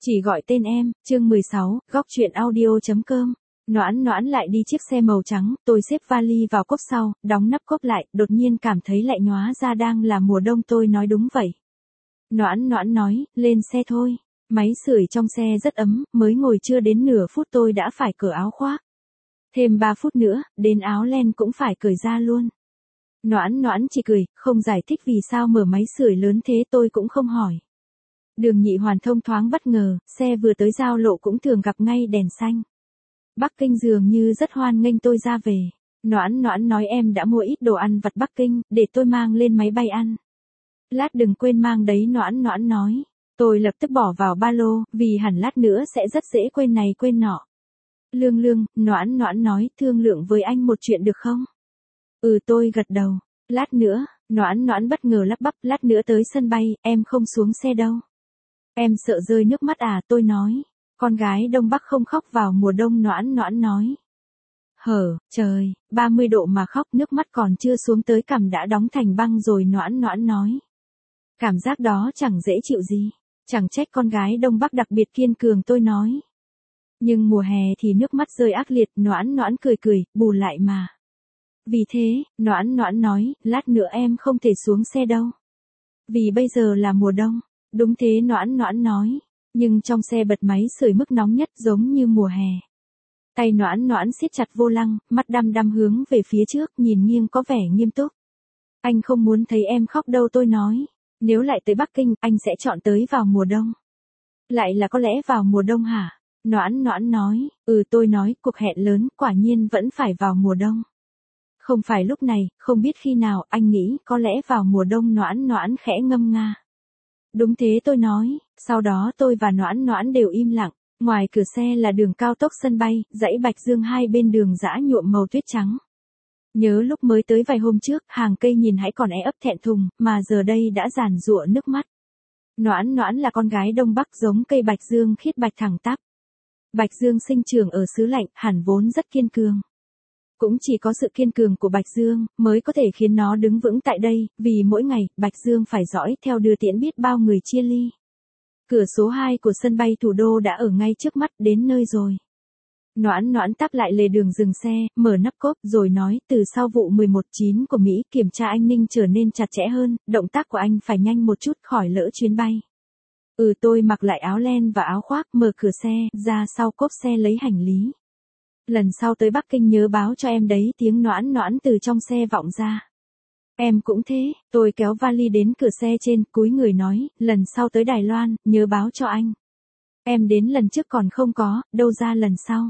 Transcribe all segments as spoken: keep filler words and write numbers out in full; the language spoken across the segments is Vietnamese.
Chỉ gọi tên em, chương mười sáu, góc truyện audio.com. Noãn Noãn lại đi chiếc xe màu trắng, tôi xếp vali vào cốp sau, đóng nắp cốp lại, đột nhiên cảm thấy lạnh nhóa ra đang là mùa đông. Tôi nói đúng vậy. Noãn Noãn nói, lên xe thôi. Máy sưởi trong xe rất ấm, mới ngồi chưa đến nửa phút tôi đã phải cởi áo khoác. Thêm ba phút nữa, đến áo len cũng phải cởi ra luôn. Noãn Noãn chỉ cười, không giải thích vì sao mở máy sưởi lớn thế. Tôi cũng không hỏi. Đường Nhị Hoàn thông thoáng bất ngờ, xe vừa tới giao lộ cũng thường gặp ngay đèn xanh. Bắc Kinh dường như rất hoan nghênh tôi ra về. Noãn Noãn nói em đã mua ít đồ ăn vặt Bắc Kinh, để tôi mang lên máy bay ăn. Lát đừng quên mang đấy. Noãn Noãn nói. Tôi lập tức bỏ vào ba lô, vì hẳn lát nữa sẽ rất dễ quên này quên nọ. Lương Lương, Noãn Noãn nói, thương lượng với anh một chuyện được không? Ừ, tôi gật đầu. Lát nữa, Noãn Noãn bất ngờ lắp bắp, lát nữa tới sân bay, em không xuống xe đâu. Em sợ rơi nước mắt à? Tôi nói. Con gái Đông Bắc không khóc vào mùa đông. Noãn Noãn nói. Hở, trời, ba mươi độ mà khóc, nước mắt còn chưa xuống tới cằm đã đóng thành băng rồi. Noãn Noãn nói. Cảm giác đó chẳng dễ chịu gì. Chẳng trách con gái Đông Bắc đặc biệt kiên cường. Tôi nói. Nhưng mùa hè thì nước mắt rơi ác liệt. Noãn Noãn cười cười, bù lại mà. Vì thế, Noãn Noãn nói, lát nữa em không thể xuống xe đâu. Vì bây giờ là mùa đông. Đúng thế. Noãn Noãn nói. Nhưng trong xe bật máy sưởi mức nóng nhất giống như mùa hè. Tay Noãn Noãn siết chặt vô lăng, mắt đăm đăm hướng về phía trước, nhìn nghiêng có vẻ nghiêm túc. Anh không muốn thấy em khóc đâu. Tôi nói. Nếu lại tới Bắc Kinh, anh sẽ chọn tới vào mùa đông. Lại là có lẽ vào mùa đông hả? Noãn Noãn nói. Ừ, tôi nói, cuộc hẹn lớn, quả nhiên vẫn phải vào mùa đông. Không phải lúc này, không biết khi nào, anh nghĩ có lẽ vào mùa đông. Noãn Noãn khẽ ngâm nga. Đúng thế. Tôi nói. Sau đó tôi và Noãn Noãn đều im lặng. Ngoài cửa xe là đường cao tốc sân bay, dãy Bạch Dương hai bên đường dã nhuộm màu tuyết trắng. Nhớ lúc mới tới vài hôm trước, hàng cây nhìn hãy còn é ấp thẹn thùng, mà giờ đây đã giàn giụa nước mắt. Noãn Noãn là con gái Đông Bắc giống cây Bạch Dương khiết bạch thẳng tắp. Bạch Dương sinh trưởng ở xứ lạnh, hẳn vốn rất kiên cường. Cũng chỉ có sự kiên cường của Bạch Dương mới có thể khiến nó đứng vững tại đây, vì mỗi ngày, Bạch Dương phải dõi theo đưa tiễn biết bao người chia ly. Cửa số hai của sân bay thủ đô đã ở ngay trước mắt, đến nơi rồi. Noãn Noãn tắp lại lề đường dừng xe, mở nắp cốp, rồi nói, từ sau vụ mười một chín của Mỹ, kiểm tra an ninh trở nên chặt chẽ hơn, động tác của anh phải nhanh một chút khỏi lỡ chuyến bay. Ừ, tôi mặc lại áo len và áo khoác, mở cửa xe, ra sau cốp xe lấy hành lý. Lần sau tới Bắc Kinh nhớ báo cho em đấy. Tiếng Noãn Noãn từ trong xe vọng ra. Em cũng thế. Tôi kéo vali đến cửa xe trên, cúi người nói, lần sau tới Đài Loan, nhớ báo cho anh. Em đến lần trước còn không có, đâu ra lần sau.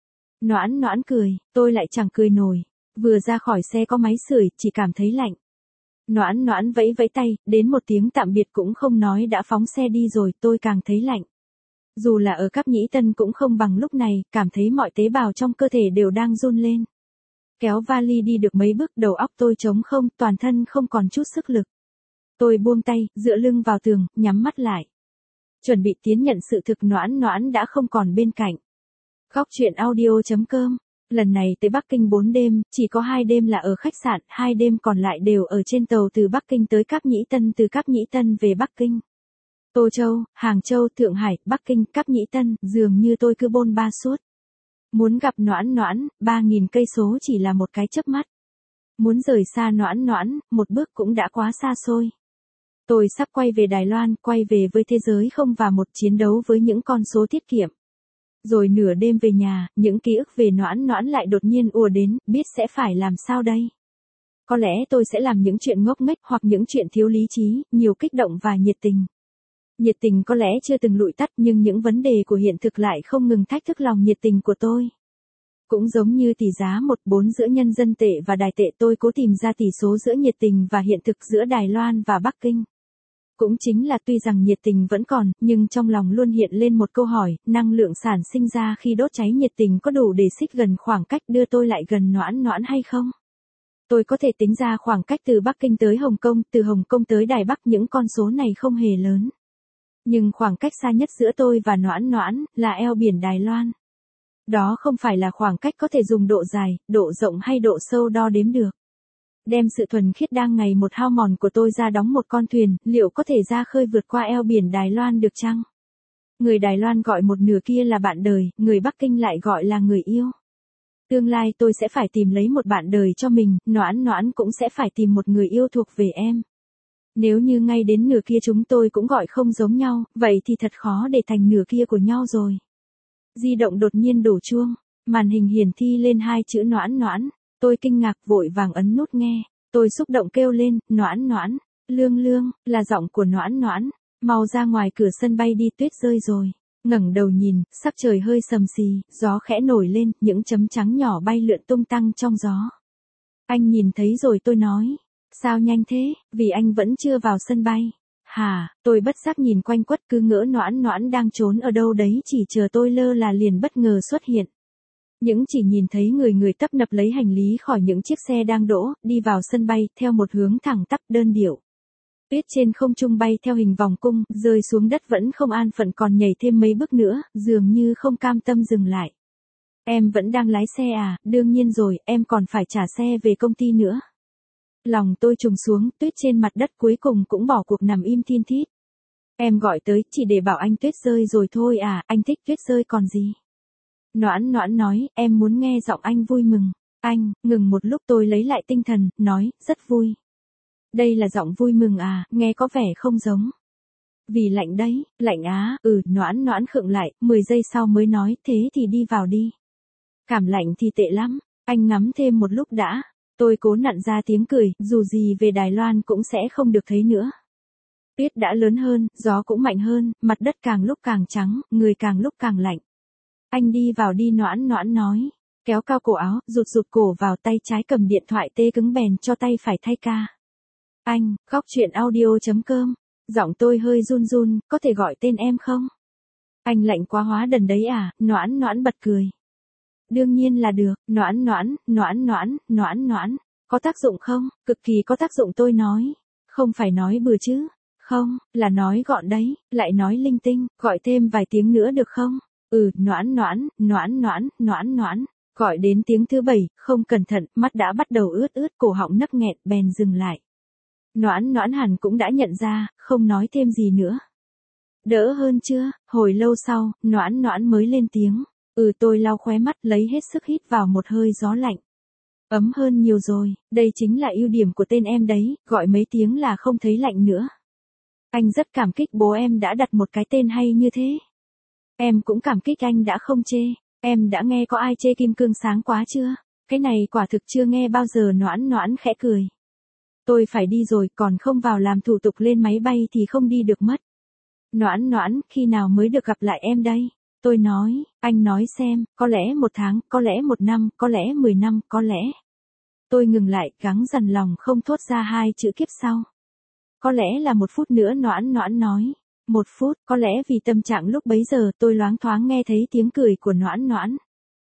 Noãn Noãn cười, tôi lại chẳng cười nổi. Vừa ra khỏi xe có máy sưởi, chỉ cảm thấy lạnh. Noãn Noãn vẫy vẫy tay, đến một tiếng tạm biệt cũng không nói đã phóng xe đi rồi. Tôi càng thấy lạnh. Dù là ở Cáp Nhĩ Tân cũng không bằng lúc này, cảm thấy mọi tế bào trong cơ thể đều đang run lên. Kéo vali đi được mấy bước, đầu óc tôi trống không, toàn thân không còn chút sức lực. Tôi buông tay, dựa lưng vào tường, nhắm mắt lại. Chuẩn bị tiến nhận sự thực. Noãn Noãn đã không còn bên cạnh. Góc truyện audio.com. Lần này tới Bắc Kinh bốn đêm, chỉ có hai đêm là ở khách sạn, hai đêm còn lại đều ở trên tàu từ Bắc Kinh tới Cáp Nhĩ Tân, từ Cáp Nhĩ Tân về Bắc Kinh. Tô Châu, Hàng Châu, Thượng Hải, Bắc Kinh, Cáp Nhĩ Tân, dường như tôi cứ bôn ba suốt. Muốn gặp Noãn Noãn, ba nghìn cây số chỉ là một cái chớp mắt. Muốn rời xa Noãn Noãn, một bước cũng đã quá xa xôi. Tôi sắp quay về Đài Loan, quay về với thế giới không và một chiến đấu với những con số tiết kiệm. Rồi nửa đêm về nhà, những ký ức về Noãn Noãn lại đột nhiên ùa đến, biết sẽ phải làm sao đây? Có lẽ tôi sẽ làm những chuyện ngốc nghếch hoặc những chuyện thiếu lý trí, nhiều kích động và nhiệt tình. Nhiệt tình có lẽ chưa từng lụi tắt, nhưng những vấn đề của hiện thực lại không ngừng thách thức lòng nhiệt tình của tôi. Cũng giống như tỷ giá một bốn giữa nhân dân tệ và đài tệ, tôi cố tìm ra tỷ số giữa nhiệt tình và hiện thực, giữa Đài Loan và Bắc Kinh. Cũng chính là tuy rằng nhiệt tình vẫn còn, nhưng trong lòng luôn hiện lên một câu hỏi, năng lượng sản sinh ra khi đốt cháy nhiệt tình có đủ để xích gần khoảng cách đưa tôi lại gần Noãn Noãn hay không? Tôi có thể tính ra khoảng cách từ Bắc Kinh tới Hồng Kông, từ Hồng Kông tới Đài Bắc, những con số này không hề lớn. Nhưng khoảng cách xa nhất giữa tôi và Noãn Noãn là eo biển Đài Loan. Đó không phải là khoảng cách có thể dùng độ dài, độ rộng hay độ sâu đo đếm được. Đem sự thuần khiết đang ngày một hao mòn của tôi ra đóng một con thuyền, liệu có thể ra khơi vượt qua eo biển Đài Loan được chăng? Người Đài Loan gọi một nửa kia là bạn đời, người Bắc Kinh lại gọi là người yêu. Tương lai tôi sẽ phải tìm lấy một bạn đời cho mình, Noãn Noãn cũng sẽ phải tìm một người yêu thuộc về em. Nếu như ngay đến nửa kia chúng tôi cũng gọi không giống nhau, vậy thì thật khó để thành nửa kia của nhau rồi. Di động đột nhiên đổ chuông, màn hình hiển thị lên hai chữ Noãn Noãn. Tôi kinh ngạc vội vàng ấn nút nghe. Tôi xúc động kêu lên, Noãn Noãn, Lương Lương, là giọng của Noãn Noãn. Mau ra ngoài cửa sân bay đi, tuyết rơi rồi. Ngẩng đầu nhìn, sắc trời hơi sầm xì, gió khẽ nổi lên, những chấm trắng nhỏ bay lượn tung tăng trong gió. Anh nhìn thấy rồi, tôi nói. Sao nhanh thế, vì anh vẫn chưa vào sân bay. Hả, tôi bất giác nhìn quanh quất cứ ngỡ Noãn Noãn đang trốn ở đâu đấy chỉ chờ tôi lơ là liền bất ngờ xuất hiện. Những chỉ nhìn thấy người người tấp nập lấy hành lý khỏi những chiếc xe đang đỗ, đi vào sân bay, theo một hướng thẳng tắp đơn điệu. Tuyết trên không trung bay theo hình vòng cung, rơi xuống đất vẫn không an phận còn nhảy thêm mấy bước nữa, dường như không cam tâm dừng lại. Em vẫn đang lái xe à, đương nhiên rồi, em còn phải trả xe về công ty nữa. Lòng tôi trùng xuống, tuyết trên mặt đất cuối cùng cũng bỏ cuộc nằm im thin thít. Em gọi tới, chỉ để bảo anh tuyết rơi rồi thôi à, anh thích tuyết rơi còn gì. Noãn Noãn nói, em muốn nghe giọng anh vui mừng. Anh, ngừng một lúc tôi lấy lại tinh thần, nói, rất vui. Đây là giọng vui mừng à, nghe có vẻ không giống. Vì lạnh đấy, lạnh á, ừ, Noãn Noãn khựng lại, mười giây sau mới nói, thế thì đi vào đi. Cảm lạnh thì tệ lắm, anh ngắm thêm một lúc đã. Tôi cố nặn ra tiếng cười, dù gì về Đài Loan cũng sẽ không được thấy nữa. Tuyết đã lớn hơn, gió cũng mạnh hơn, mặt đất càng lúc càng trắng, người càng lúc càng lạnh. Anh đi vào đi, Noãn Noãn nói. Kéo cao cổ áo, rụt rụt cổ vào, tay trái cầm điện thoại tê cứng bèn cho tay phải thay ca. Anh, góc chuyện audio chấm com. Giọng tôi hơi run run, có thể gọi tên em không? Anh lạnh quá hóa đần đấy à, Noãn Noãn bật cười. Đương nhiên là được, Noãn Noãn, Noãn Noãn, Noãn Noãn. Có tác dụng không? Cực kỳ có tác dụng, tôi nói. Không phải nói bừa chứ. Không, là nói gọn đấy, lại nói linh tinh, gọi thêm vài tiếng nữa được không? Ừ, Noãn Noãn, Noãn Noãn, Noãn Noãn. Gọi đến tiếng thứ bảy, không cẩn thận, mắt đã bắt đầu ướt ướt, cổ họng nấc nghẹn, bèn dừng lại. Noãn Noãn hẳn cũng đã nhận ra, không nói thêm gì nữa. Đỡ hơn chưa? Hồi lâu sau, Noãn Noãn mới lên tiếng. Ừ, tôi lau khóe mắt, lấy hết sức hít vào một hơi gió lạnh. Ấm hơn nhiều rồi, đây chính là ưu điểm của tên em đấy, gọi mấy tiếng là không thấy lạnh nữa. Anh rất cảm kích bố em đã đặt một cái tên hay như thế. Em cũng cảm kích anh đã không chê. Em đã nghe có ai chê kim cương sáng quá chưa? Cái này quả thực chưa nghe bao giờ, Noãn Noãn khẽ cười. Tôi phải đi rồi, còn không vào làm thủ tục lên máy bay thì không đi được mất. Noãn Noãn, khi nào mới được gặp lại em đây? Tôi nói, anh nói xem, có lẽ một tháng, có lẽ một năm, có lẽ mười năm, có lẽ. Tôi ngừng lại, gắng dằn lòng không thốt ra hai chữ kiếp sau. Có lẽ là một phút nữa, Noãn Noãn nói. Một phút, có lẽ vì tâm trạng lúc bấy giờ tôi loáng thoáng nghe thấy tiếng cười của Noãn Noãn.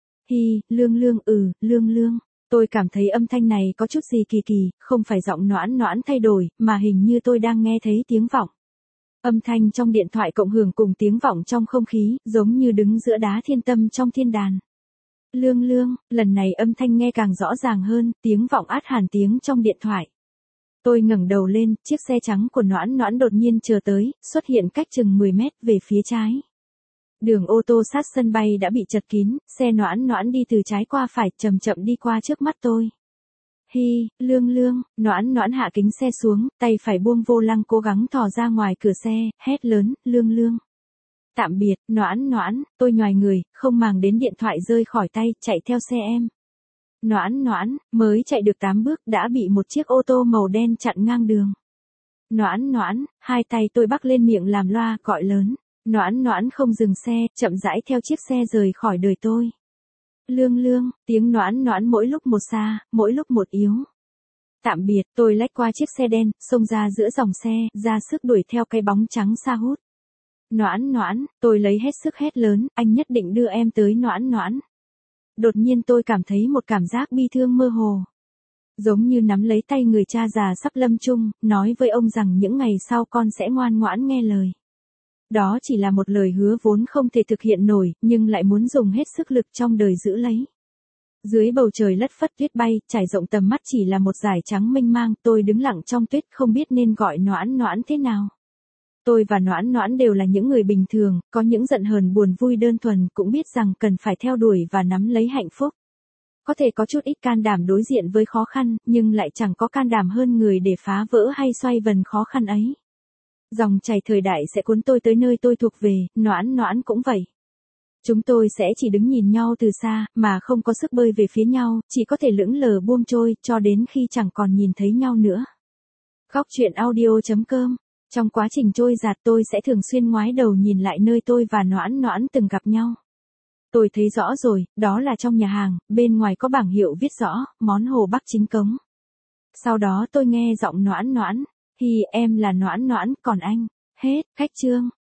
Hi, Lương Lương, ừ, Lương Lương. Tôi cảm thấy âm thanh này có chút gì kỳ kỳ, không phải giọng Noãn Noãn thay đổi, mà hình như tôi đang nghe thấy tiếng vọng. Âm thanh trong điện thoại cộng hưởng cùng tiếng vọng trong không khí, giống như đứng giữa đá thiên tâm trong thiên đàn. Lương Lương, lần này âm thanh nghe càng rõ ràng hơn, tiếng vọng át hẳn tiếng trong điện thoại. Tôi ngẩng đầu lên, chiếc xe trắng của Noãn Noãn đột nhiên chờ tới, xuất hiện cách chừng mười mét về phía trái. Đường ô tô sát sân bay đã bị chật kín, xe Noãn Noãn đi từ trái qua phải, chậm chậm đi qua trước mắt tôi. Hi, Lương Lương, Noãn Noãn hạ kính xe xuống, tay phải buông vô lăng cố gắng thò ra ngoài cửa xe, hét lớn, Lương Lương. Tạm biệt, Noãn Noãn, tôi nhoài người, không màng đến điện thoại rơi khỏi tay, chạy theo xe em. Noãn Noãn, mới chạy được tám bước đã bị một chiếc ô tô màu đen chặn ngang đường. Noãn Noãn, hai tay tôi bắc lên miệng làm loa, gọi lớn. Noãn Noãn không dừng xe, chậm rãi theo chiếc xe rời khỏi đời tôi. Lương Lương, tiếng Noãn Noãn mỗi lúc một xa, mỗi lúc một yếu. Tạm biệt, tôi lách qua chiếc xe đen, xông ra giữa dòng xe, ra sức đuổi theo cái bóng trắng xa hút. Noãn Noãn, tôi lấy hết sức hét lớn, anh nhất định đưa em tới Noãn Noãn. Đột nhiên tôi cảm thấy một cảm giác bi thương mơ hồ. Giống như nắm lấy tay người cha già sắp lâm chung, nói với ông rằng những ngày sau con sẽ ngoan ngoãn nghe lời. Đó chỉ là một lời hứa vốn không thể thực hiện nổi, nhưng lại muốn dùng hết sức lực trong đời giữ lấy. Dưới bầu trời lất phất tuyết bay, trải rộng tầm mắt chỉ là một dải trắng mênh mang, tôi đứng lặng trong tuyết không biết nên gọi Noãn Noãn thế nào. Tôi và Noãn Noãn đều là những người bình thường, có những giận hờn buồn vui đơn thuần, cũng biết rằng cần phải theo đuổi và nắm lấy hạnh phúc. Có thể có chút ít can đảm đối diện với khó khăn, nhưng lại chẳng có can đảm hơn người để phá vỡ hay xoay vần khó khăn ấy. Dòng chảy thời đại sẽ cuốn tôi tới nơi tôi thuộc về, Noãn Noãn cũng vậy. Chúng tôi sẽ chỉ đứng nhìn nhau từ xa, mà không có sức bơi về phía nhau, chỉ có thể lững lờ buông trôi, cho đến khi chẳng còn nhìn thấy nhau nữa. Góc truyện audio chấm com. Trong quá trình trôi dạt tôi sẽ thường xuyên ngoái đầu nhìn lại nơi tôi và Noãn Noãn từng gặp nhau. Tôi thấy rõ rồi, đó là trong nhà hàng, bên ngoài có bảng hiệu viết rõ, món Hồ Bắc chính cống. Sau đó tôi nghe giọng Noãn Noãn, hi em là Noãn Noãn, còn anh, hết, khách chương.